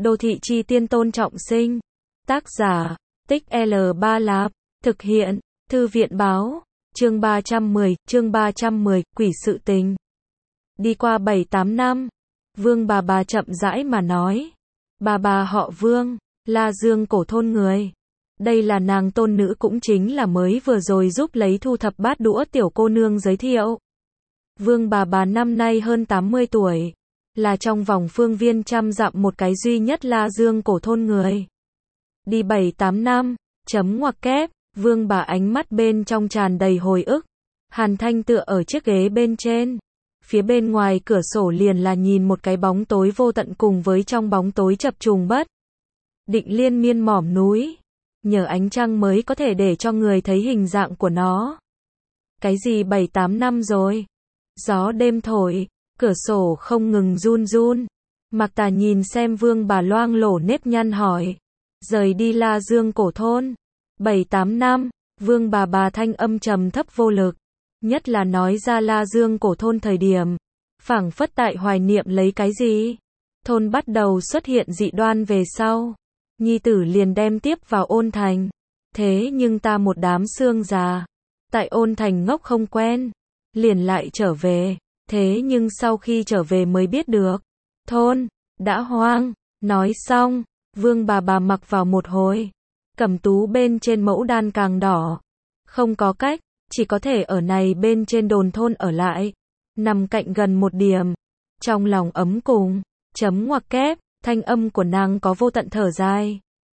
Đô thị chi tiên Tôn Trọng Sinh. Tác giả, Tích L Ba Lạp. Thực hiện, Thư viện báo. Chương 310, Quỷ sự tình. Đi qua 7-8 năm, Vương bà chậm rãi mà nói. Bà họ Vương, La Dương Cổ thôn người. Đây là nàng tôn nữ cũng chính là mới vừa rồi giúp lấy thu thập bát đũa tiểu cô nương giới thiệu. Vương bà năm nay hơn 80 tuổi. Là trong vòng phương viên trăm dặm một cái duy nhất La Dương Cổ thôn người. Đi 7-8 năm, chấm ngoặc kép, Vương bà ánh mắt bên trong tràn đầy hồi ức. Hàn Thanh tựa ở chiếc ghế bên trên. Phía bên ngoài cửa sổ liền là nhìn một cái bóng tối vô tận cùng với trong bóng tối chập trùng bất định liên miên mỏm núi. Nhờ ánh trăng mới có thể để cho người thấy hình dạng của nó. Cái gì 7-8 năm rồi? Gió đêm thổi, cửa sổ không ngừng run run. Mạc Tà nhìn xem Vương bà loang lổ nếp nhăn hỏi. Rời đi La Dương Cổ thôn. 7-8 năm, Vương bà thanh âm trầm thấp vô lực. Nhất là nói ra La Dương Cổ thôn thời điểm. Phảng phất tại hoài niệm lấy cái gì? Thôn bắt đầu xuất hiện dị đoan về sau. Nhi tử liền đem tiếp vào Ôn Thành. Thế nhưng ta một đám xương già. Tại Ôn Thành ngốc không quen. Liền lại trở về. Thế nhưng sau khi trở về mới biết được. Thôn, đã hoang. Nói xong, Vương bà mặc vào một hồi. Cẩm tú bên trên mẫu đan càng đỏ. Không có cách, chỉ có thể ở này bên trên đồn thôn ở lại. Nằm cạnh gần một điểm. Trong lòng ấm cùng. Chấm ngoặc kép, thanh âm của nàng có vô tận thở dài.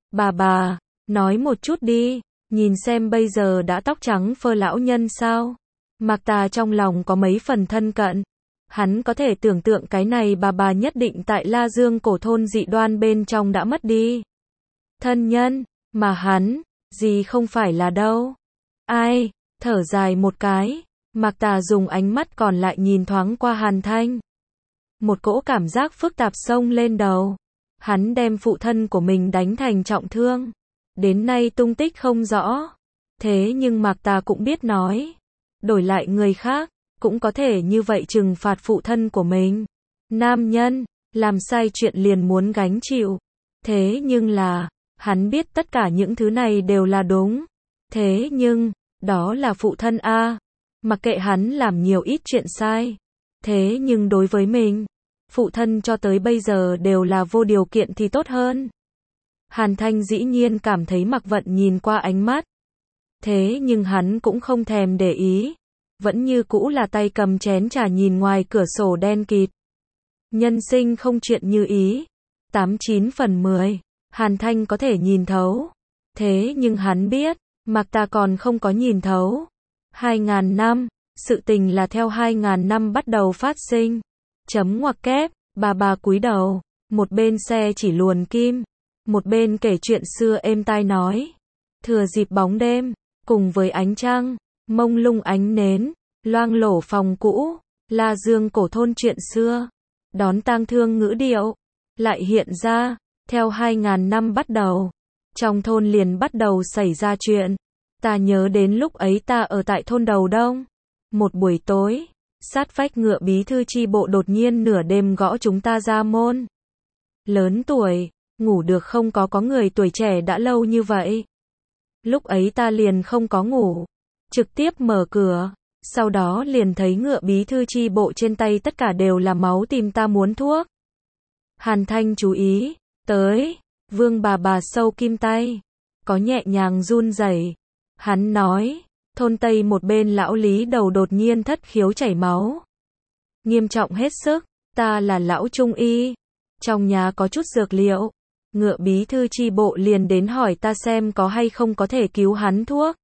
Bà, nói một chút đi. Nhìn xem bây giờ đã tóc trắng phơ lão nhân sao. Mạc Tà trong lòng có mấy phần thân cận. Hắn có thể tưởng tượng cái này bà nhất định tại La Dương Cổ thôn dị đoan bên trong đã mất đi. Thân nhân, mà hắn, gì không phải là đâu. Ai, thở dài một cái. Mạc Tà dùng ánh mắt còn lại nhìn thoáng qua Hàn Thanh. Một cỗ cảm giác phức tạp xông lên đầu. Hắn đem phụ thân của mình đánh thành trọng thương. Đến nay tung tích không rõ. Thế nhưng Mạc Tà cũng biết nói. Đổi lại người khác, cũng có thể như vậy trừng phạt phụ thân của mình. Nam nhân, làm sai chuyện liền muốn gánh chịu. Thế nhưng là, hắn biết tất cả những thứ này đều là đúng. Thế nhưng, đó là phụ thân a. Mặc kệ hắn làm nhiều ít chuyện sai. Thế nhưng đối với mình, phụ thân cho tới bây giờ đều là vô điều kiện thì tốt hơn. Hàn Thanh dĩ nhiên cảm thấy Mạc Vận nhìn qua ánh mắt. Thế nhưng hắn cũng không thèm để ý. Vẫn như cũ là tay cầm chén trà nhìn ngoài cửa sổ đen kịt. Nhân sinh không chuyện như ý. 89 phần 10. Hàn Thanh có thể nhìn thấu. Thế nhưng hắn biết, Mạc Tà còn không có nhìn thấu. 2000 năm, sự tình là theo 2000 năm bắt đầu phát sinh. Chấm ngoặc kép, bà cúi đầu. Một bên xe chỉ luồn kim. Một bên kể chuyện xưa êm tai nói. Thừa dịp bóng đêm, cùng với ánh trăng, mông lung ánh nến, loang lổ phòng cũ, La Dương Cổ thôn chuyện xưa, đón tang thương ngữ điệu, lại hiện ra, theo 2000 năm bắt đầu, trong thôn liền bắt đầu xảy ra chuyện. Ta nhớ đến lúc ấy ta ở tại thôn Đầu Đông, một buổi tối, sát vách ngựa bí thư chi bộ đột nhiên nửa đêm gõ chúng ta ra môn. Lớn tuổi, ngủ được không có người tuổi trẻ đã lâu như vậy. Lúc ấy ta liền không có ngủ, trực tiếp mở cửa, sau đó liền thấy ngựa bí thư chi bộ trên tay tất cả đều là máu tìm ta muốn thuốc. Hàn Thanh chú ý, tới, Vương bà sâu kim tay, có nhẹ nhàng run rẩy. Hắn nói, thôn Tây một bên lão Lý đầu đột nhiên thất khiếu chảy máu. Nghiêm trọng hết sức, ta là lão trung y, trong nhà có chút dược liệu. Ngựa bí thư chi bộ liền đến hỏi ta xem có hay không có thể cứu hắn thuốc.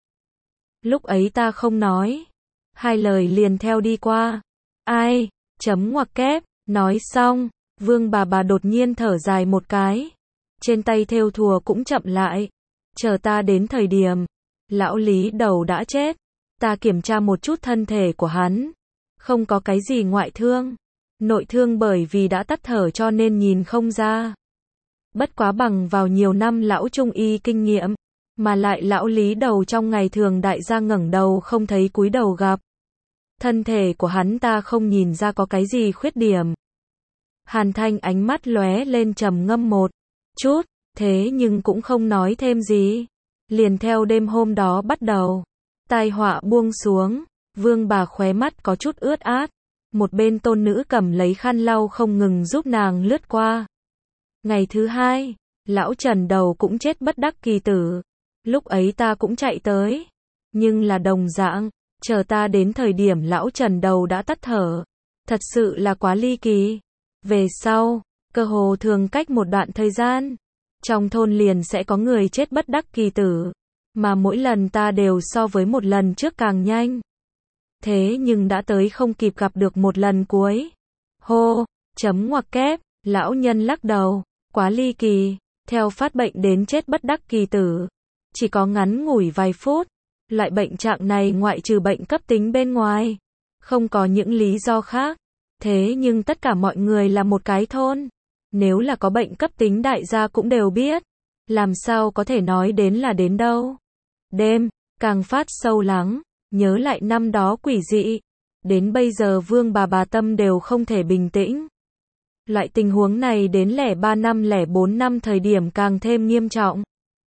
Lúc ấy ta không nói. Hai lời liền theo đi qua. Ai? Chấm ngoặc kép. Nói xong, Vương bà đột nhiên thở dài một cái. Trên tay thêu thùa cũng chậm lại. Chờ ta đến thời điểm, lão Lý đầu đã chết. Ta kiểm tra một chút thân thể của hắn. Không có cái gì ngoại thương. Nội thương bởi vì đã tắt thở cho nên nhìn không ra. Bất quá bằng vào nhiều năm lão trung y kinh nghiệm, mà lại lão Lý đầu trong ngày thường đại gia ngẩng đầu không thấy cúi đầu gặp. Thân thể của hắn ta không nhìn ra có cái gì khuyết điểm. Hàn Thanh ánh mắt lóe lên trầm ngâm một chút, thế nhưng cũng không nói thêm gì. Liền theo đêm hôm đó bắt đầu, tai họa buông xuống, Vương bà khóe mắt có chút ướt át, một bên tôn nữ cầm lấy khăn lau không ngừng giúp nàng lướt qua. Ngày thứ hai, lão Trần Đầu cũng chết bất đắc kỳ tử. Lúc ấy ta cũng chạy tới, nhưng là đồng dạng, chờ ta đến thời điểm lão Trần Đầu đã tắt thở. Thật sự là quá ly kỳ. Về sau, cơ hồ thường cách một đoạn thời gian, trong thôn liền sẽ có người chết bất đắc kỳ tử, mà mỗi lần ta đều so với một lần trước càng nhanh. Thế nhưng đã tới không kịp gặp được một lần cuối. Hô, chấm ngoặc kép, lão nhân lắc đầu, quá ly kỳ, theo phát bệnh đến chết bất đắc kỳ tử. Chỉ có ngắn ngủi vài phút, loại bệnh trạng này ngoại trừ bệnh cấp tính bên ngoài, không có những lý do khác. Thế nhưng tất cả mọi người là một cái thôn. Nếu là có bệnh cấp tính đại gia cũng đều biết. Làm sao có thể nói đến là đến đâu. Đêm, càng phát sâu lắng, nhớ lại năm đó quỷ dị. Đến bây giờ Vương bà tâm đều không thể bình tĩnh. Loại tình huống này đến 03 năm 04 năm thời điểm càng thêm nghiêm trọng.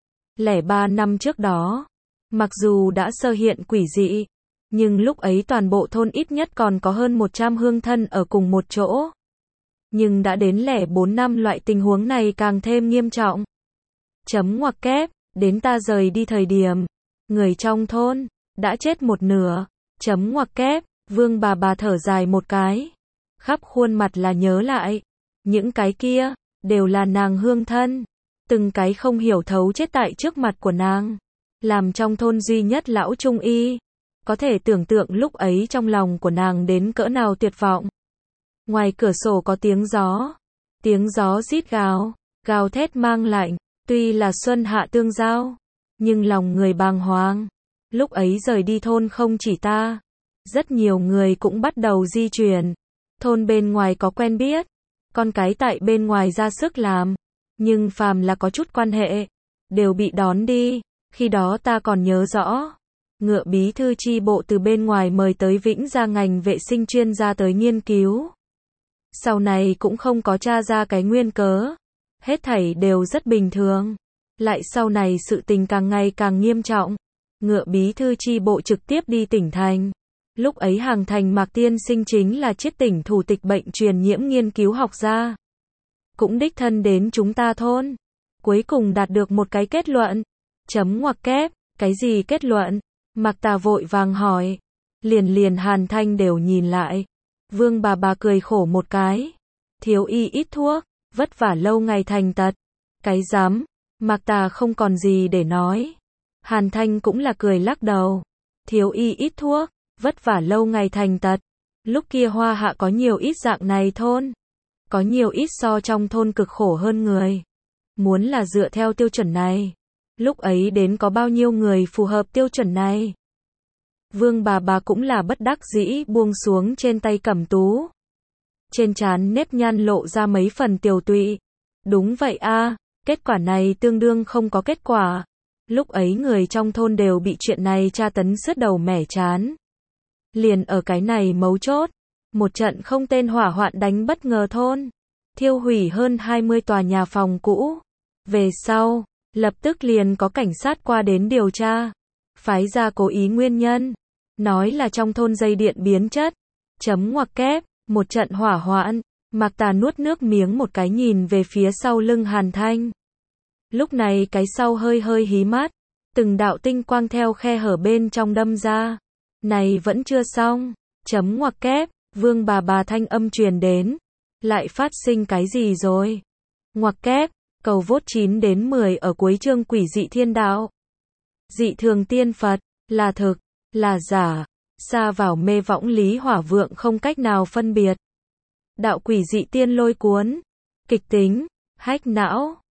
03 năm trước đó, mặc dù đã sơ hiện quỷ dị, nhưng lúc ấy toàn bộ thôn ít nhất còn có hơn 100 hương thân ở cùng một chỗ. Nhưng đã đến 04 năm loại tình huống này càng thêm nghiêm trọng. Chấm ngoặc kép, đến ta rời đi thời điểm, người trong thôn, đã chết một nửa. Chấm ngoặc kép, Vương bà thở dài một cái. Khắp khuôn mặt là nhớ lại. Những cái kia, đều là nàng hương thân. Từng cái không hiểu thấu chết tại trước mặt của nàng. Làm trong thôn duy nhất lão trung y. Có thể tưởng tượng lúc ấy trong lòng của nàng đến cỡ nào tuyệt vọng. Ngoài cửa sổ có tiếng gió. Tiếng gió rít gào, gào thét mang lạnh. Tuy là xuân hạ tương giao, nhưng lòng người bàng hoàng. Lúc ấy rời đi thôn không chỉ ta. Rất nhiều người cũng bắt đầu di chuyển. Thôn bên ngoài có quen biết. Con cái tại bên ngoài ra sức làm. Nhưng phàm là có chút quan hệ, đều bị đón đi. Khi đó ta còn nhớ rõ. Ngựa bí thư chi bộ từ bên ngoài mời tới Vĩnh Gia ngành vệ sinh chuyên gia tới nghiên cứu. Sau này cũng không có tra ra cái nguyên cớ. Hết thảy đều rất bình thường. Lại sau này sự tình càng ngày càng nghiêm trọng. Ngựa bí thư chi bộ trực tiếp đi tỉnh thành. Lúc ấy Hàng Thành Mạc tiên sinh chính là chiết tỉnh thủ tịch bệnh truyền nhiễm nghiên cứu học gia. Cũng đích thân đến chúng ta thôn. Cuối cùng đạt được một cái kết luận. Chấm ngoặc kép, cái gì kết luận? Mạc Tà vội vàng hỏi. Liền Hàn Thanh đều nhìn lại. Vương bà cười khổ một cái. Thiếu y ít thuốc, vất vả lâu ngày thành tật. Cái dám, Mạc Tà không còn gì để nói. Hàn Thanh cũng là cười lắc đầu. Thiếu y ít thuốc, vất vả lâu ngày thành tật. Lúc kia Hoa Hạ có nhiều ít dạng này thôn. Có nhiều ít so trong thôn cực khổ hơn người. Muốn là dựa theo tiêu chuẩn này. Lúc ấy đến có bao nhiêu người phù hợp tiêu chuẩn này. Vương bà cũng là bất đắc dĩ buông xuống trên tay cẩm tú. Trên trán nếp nhăn lộ ra mấy phần tiều tụy. Đúng vậy a, kết quả này tương đương không có kết quả. Lúc ấy người trong thôn đều bị chuyện này tra tấn sứt đầu mẻ chán. Liền ở cái này mấu chốt. Một trận không tên hỏa hoạn đánh bất ngờ thôn. Thiêu hủy hơn 20 tòa nhà phòng cũ. Về sau, lập tức liền có cảnh sát qua đến điều tra. Phái ra cố ý nguyên nhân. Nói là trong thôn dây điện biến chất. Chấm ngoặc kép, một trận hỏa hoạn. Mạc Tà nuốt nước miếng một cái nhìn về phía sau lưng Hàn Thanh. Lúc này cái sau hơi hí mắt. Từng đạo tinh quang theo khe hở bên trong đâm ra. Này vẫn chưa xong. Chấm ngoặc kép, Vương bà thanh âm truyền đến. Lại phát sinh cái gì rồi? Ngoặc kép, cầu vốt 9 đến 10 ở cuối chương quỷ dị thiên đạo. Dị thường tiên Phật, là thực, là giả, xa vào mê võng lý hỏa vượng không cách nào phân biệt. Đạo quỷ dị tiên lôi cuốn, kịch tính, hách não.